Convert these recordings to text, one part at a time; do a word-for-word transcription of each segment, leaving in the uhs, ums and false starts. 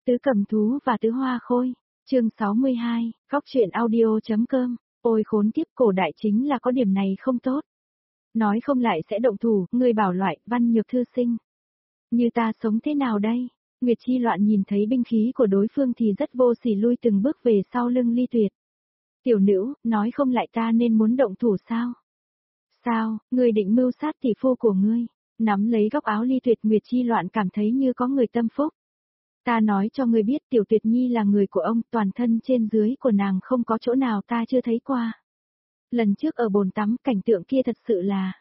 Tứ Cầm Thú và Tứ Hoa Khôi, chương sáu mươi hai, góc truyện audio.com, ôi khốn kiếp, cổ đại chính là có điểm này không tốt. Nói không lại sẽ động thủ, ngươi bảo loại, văn nhược thư sinh. Như ta sống thế nào đây? Nguyệt Chi Loạn nhìn thấy binh khí của đối phương thì rất vô sỉ lui từng bước về sau lưng Ly Tuyệt. Tiểu nữ, nói không lại ta nên muốn động thủ sao? Sao, ngươi định mưu sát tỷ phu của ngươi? Nắm lấy góc áo Ly Tuyệt, Nguyệt Chi Loạn cảm thấy như có người tâm phúc. Ta nói cho ngươi biết Tiểu Tuyệt Nhi là người của ông, toàn thân trên dưới của nàng không có chỗ nào ta chưa thấy qua. Lần trước ở bồn tắm cảnh tượng kia thật sự là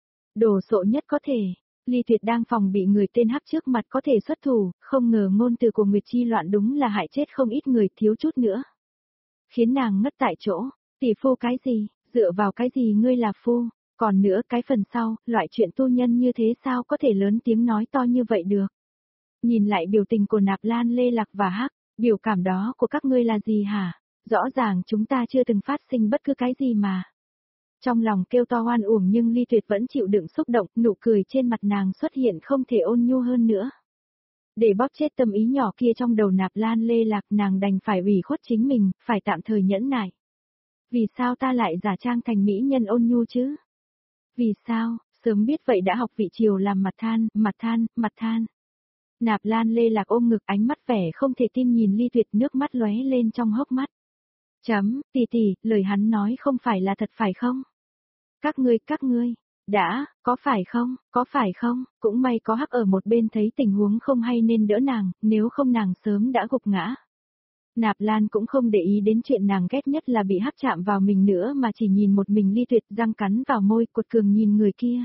đồ sộ nhất có thể. Ly Tuyệt đang phòng bị người tên hắc trước mặt có thể xuất thủ, không ngờ ngôn từ của Nguyệt Chi Loạn đúng là hại chết không ít người, thiếu chút nữa khiến nàng ngất tại chỗ. Tỷ phu cái gì, dựa vào cái gì ngươi là phu? Còn nữa cái phần sau, loại chuyện tu nhân như thế sao có thể lớn tiếng nói to như vậy được? Nhìn lại biểu tình của Nạp Lan Lê Lạc và Hắc, biểu cảm đó của các ngươi là gì hả? Rõ ràng chúng ta chưa từng phát sinh bất cứ cái gì mà. Trong lòng kêu to oan uổng nhưng Ly Tuyệt vẫn chịu đựng xúc động, nụ cười trên mặt nàng xuất hiện không thể ôn nhu hơn nữa. Để bóp chết tâm ý nhỏ kia trong đầu Nạp Lan Lê Lạc, nàng đành phải ủy khuất chính mình, phải tạm thời nhẫn nại. Vì sao ta lại giả trang thành mỹ nhân ôn nhu chứ? Vì sao, sớm biết vậy đã học vị triều làm mặt than, mặt than, mặt than. Nạp Lan Lê Lạc ôm ngực, ánh mắt vẻ không thể tin nhìn Ly Tuyệt, nước mắt lóe lên trong hốc mắt. Chấm, tỷ tỷ, lời hắn nói không phải là thật phải không? Các ngươi, các ngươi, đã, có phải không, có phải không? Cũng may có Hắc ở một bên thấy tình huống không hay nên đỡ nàng, nếu không nàng sớm đã gục ngã. Nạp Lan cũng không để ý đến chuyện nàng ghét nhất là bị Hắc chạm vào mình nữa mà chỉ nhìn một mình Ly Tuyệt, răng cắn vào môi, cuột cường nhìn người kia.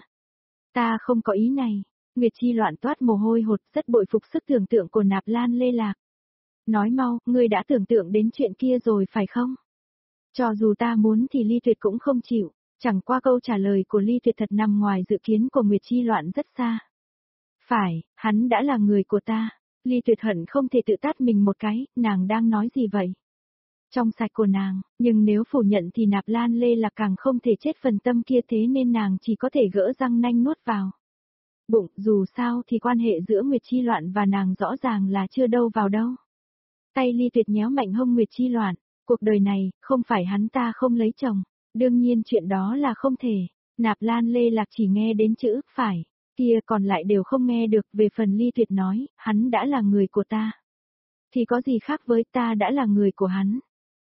Ta không có ý này. Nguyệt Chi Loạn toát mồ hôi hột, rất bội phục sức tưởng tượng của Nạp Lan Lê Lạc. Nói mau, ngươi đã tưởng tượng đến chuyện kia rồi phải không? Cho dù ta muốn thì Ly Tuyệt cũng không chịu, chẳng qua câu trả lời của Ly Tuyệt thật nằm ngoài dự kiến của Nguyệt Chi Loạn rất xa. Phải, hắn đã là người của ta. Ly Tuyệt hận không thể tự tát mình một cái, nàng đang nói gì vậy? Trong sạch của nàng, nhưng nếu phủ nhận thì Nạp Lan Lê Lạc càng không thể chết phần tâm kia, thế nên nàng chỉ có thể gỡ răng nanh nuốt vào bụng, dù sao thì quan hệ giữa Nguyệt Chi Loạn và nàng rõ ràng là chưa đâu vào đâu. Tay Ly Tuyệt nhéo mạnh hông Nguyệt Chi Loạn, cuộc đời này, không phải hắn ta không lấy chồng, đương nhiên chuyện đó là không thể. Nạp Lan Lê Lạc chỉ nghe đến chữ phải, kia còn lại đều không nghe được. Về phần Ly Tuyệt nói, hắn đã là người của ta, thì có gì khác với ta đã là người của hắn.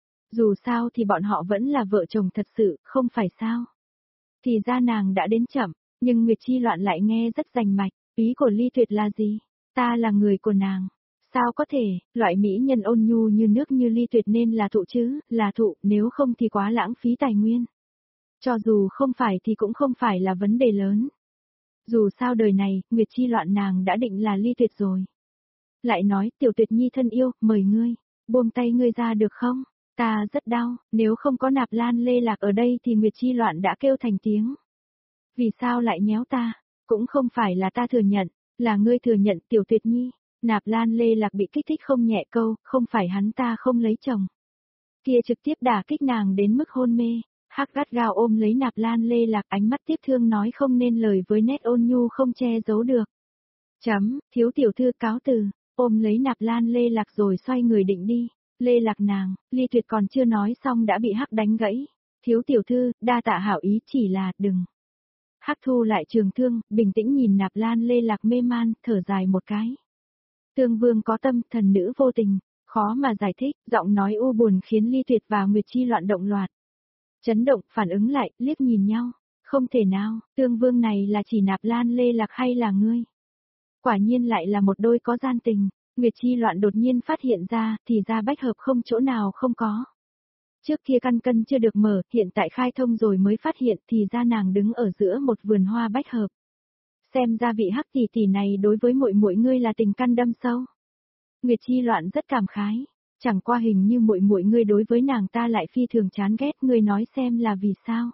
Dù sao thì bọn họ vẫn là vợ chồng thật sự, không phải sao? Thì ra nàng đã đến chậm. Nhưng Nguyệt Chi Loạn lại nghe rất rành mạch, ý của Ly Tuyệt là gì? Ta là người của nàng. Sao có thể, loại mỹ nhân ôn nhu như nước như Ly Tuyệt nên là thụ chứ, là thụ, nếu không thì quá lãng phí tài nguyên. Cho dù không phải thì cũng không phải là vấn đề lớn. Dù sao đời này, Nguyệt Chi Loạn nàng đã định là Ly Tuyệt rồi. Lại nói, Tiểu Tuyệt Nhi thân yêu, mời ngươi, buông tay ngươi ra được không? Ta rất đau, nếu không có Nạp Lan Lê Lạc ở đây thì Nguyệt Chi Loạn đã kêu thành tiếng. Vì sao lại nhéo ta? Cũng không phải là ta thừa nhận, là ngươi thừa nhận. Tiểu Tuyệt Nhi. Nạp Lan Lê Lạc bị kích thích không nhẹ câu, không phải hắn ta không lấy chồng. Kia trực tiếp đả kích nàng đến mức hôn mê. Hắc gắt gao ôm lấy Nạp Lan Lê Lạc, ánh mắt tiếc thương nói không nên lời với nét ôn nhu không che giấu được. Chấm, thiếu tiểu thư cáo từ, ôm lấy Nạp Lan Lê Lạc rồi xoay người định đi. Lê Lạc nàng, Ly Tuyệt còn chưa nói xong đã bị Hắc đánh gãy. Thiếu tiểu thư, đa tạ hảo ý, chỉ là, đừng. Hắc thu lại trường thương, bình tĩnh nhìn Nạp Lan Lê Lạc mê man, thở dài một cái. Tương vương có tâm, thần nữ vô tình, khó mà giải thích, giọng nói u buồn khiến Ly Tuyệt và Nguyệt Chi Loạn động loạt. Chấn động, phản ứng lại, liếc nhìn nhau. Không thể nào, tương vương này là chỉ Nạp Lan Lê Lạc hay là ngươi? Quả nhiên lại là một đôi có gian tình. Nguyệt Chi Loạn đột nhiên phát hiện ra, thì ra bách hợp không chỗ nào không có. Trước kia căn cân chưa được mở, hiện tại khai thông rồi mới phát hiện, thì ra nàng đứng ở giữa một vườn hoa bách hợp. Xem ra vị Hắc tỷ tỷ này đối với muội muội ngươi là tình căn đâm sâu. Nguyệt Chi Loạn rất cảm khái, chẳng qua hình như muội muội ngươi đối với nàng ta lại phi thường chán ghét, ngươi nói xem là vì sao?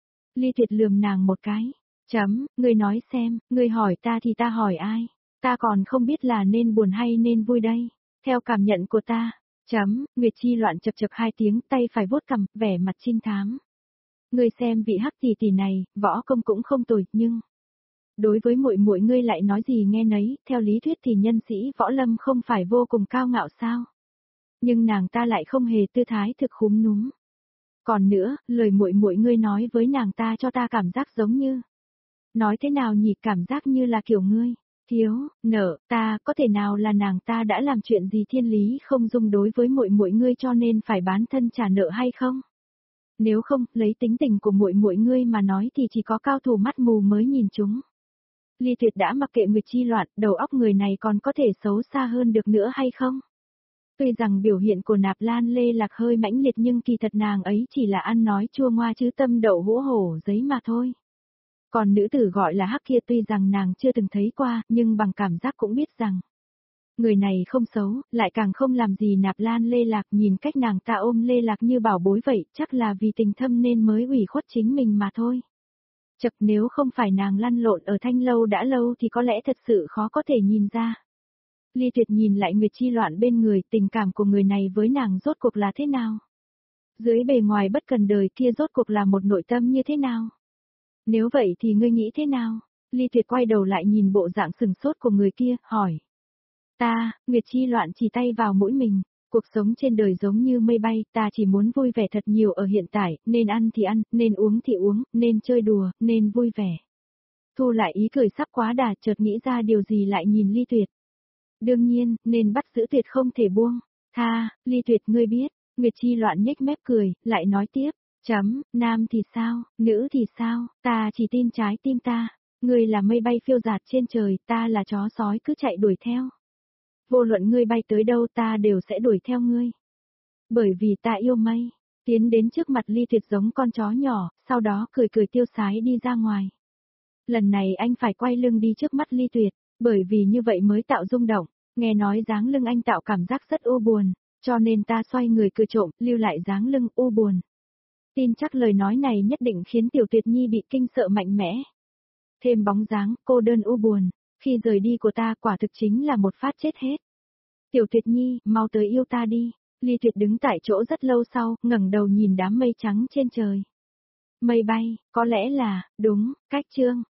Ly Tuyệt lườm nàng một cái, chấm, ngươi nói xem, ngươi hỏi ta thì ta hỏi ai? Ta còn không biết là nên buồn hay nên vui đây. Theo cảm nhận của ta. Chấm, Nguyệt Chi Loạn chập chập hai tiếng, tay phải vuốt cằm, vẻ mặt trinh thám. Ngươi xem vị Hắc tỷ tỷ này, võ công cũng không tồi, nhưng đối với muội muội ngươi lại nói gì nghe nấy, theo lý thuyết thì nhân sĩ võ lâm không phải vô cùng cao ngạo sao? Nhưng nàng ta lại không hề tư thái thực khúm núm. Còn nữa, lời muội muội ngươi nói với nàng ta cho ta cảm giác giống như. Nói thế nào nhỉ, cảm giác như là kiểu ngươi, thiếu, nợ, ta, có thể nào là nàng ta đã làm chuyện gì thiên lý không dung đối với muội muội ngươi cho nên phải bán thân trả nợ hay không? Nếu không, lấy tính tình của muội muội ngươi mà nói thì chỉ có cao thủ mắt mù mới nhìn chúng. Ly Tuyệt đã mặc kệ Nguyệt Chi Loạn, đầu óc người này còn có thể xấu xa hơn được nữa hay không? Tuy rằng biểu hiện của Nạp Lan Lê Lạc hơi mãnh liệt nhưng kỳ thật nàng ấy chỉ là ăn nói chua ngoa chứ tâm đậu hũ hổ giấy mà thôi. Còn nữ tử gọi là Hắc kia tuy rằng nàng chưa từng thấy qua, nhưng bằng cảm giác cũng biết rằng người này không xấu, lại càng không làm gì Nạp Lan Lê Lạc, nhìn cách nàng ta ôm Lê Lạc như bảo bối vậy, chắc là vì tình thâm nên mới ủy khuất chính mình mà thôi. Chật, nếu không phải nàng lăn lộn ở Thanh Lâu đã lâu thì có lẽ thật sự khó có thể nhìn ra. Ly Tuyệt nhìn lại Nguyệt Chi Loạn bên người, tình cảm của người này với nàng rốt cuộc là thế nào? Dưới bề ngoài bất cần đời kia rốt cuộc là một nội tâm như thế nào? Nếu vậy thì ngươi nghĩ thế nào? Ly Tuyệt quay đầu lại nhìn bộ dạng sừng sốt của người kia, hỏi. Ta, Nguyệt Chi Loạn chỉ tay vào mũi mình. Cuộc sống trên đời giống như mây bay, ta chỉ muốn vui vẻ thật nhiều ở hiện tại, nên ăn thì ăn, nên uống thì uống, nên chơi đùa, nên vui vẻ. Thu lại ý cười sắp quá đà, chợt nghĩ ra điều gì lại nhìn Ly Tuyệt. Đương nhiên, nên bắt giữ Tuyệt không thể buông. Tha, Ly Tuyệt ngươi biết, Nguyệt Chi Loạn nhếch mép cười, lại nói tiếp. Chấm, nam thì sao, nữ thì sao, ta chỉ tin trái tim ta. Ngươi là mây bay phiêu dạt trên trời, ta là chó sói cứ chạy đuổi theo. Vô luận ngươi bay tới đâu ta đều sẽ đuổi theo ngươi. Bởi vì ta yêu mây. Tiến đến trước mặt Ly Tuyệt giống con chó nhỏ, sau đó cười cười tiêu sái đi ra ngoài. Lần này anh phải quay lưng đi trước mắt Ly Tuyệt, bởi vì như vậy mới tạo rung động. Nghe nói dáng lưng anh tạo cảm giác rất u buồn, cho nên ta xoay người cười trộm, lưu lại dáng lưng u buồn. Tin chắc lời nói này nhất định khiến Tiểu Tuyệt Nhi bị kinh sợ mạnh mẽ. Thêm bóng dáng, cô đơn u buồn, khi rời đi của ta quả thực chính là một phát chết hết. Tiểu Tuyệt Nhi, mau tới yêu ta đi. Ly Tuyệt đứng tại chỗ rất lâu sau, ngẩng đầu nhìn đám mây trắng trên trời. Mây bay, có lẽ là, đúng, cách chương.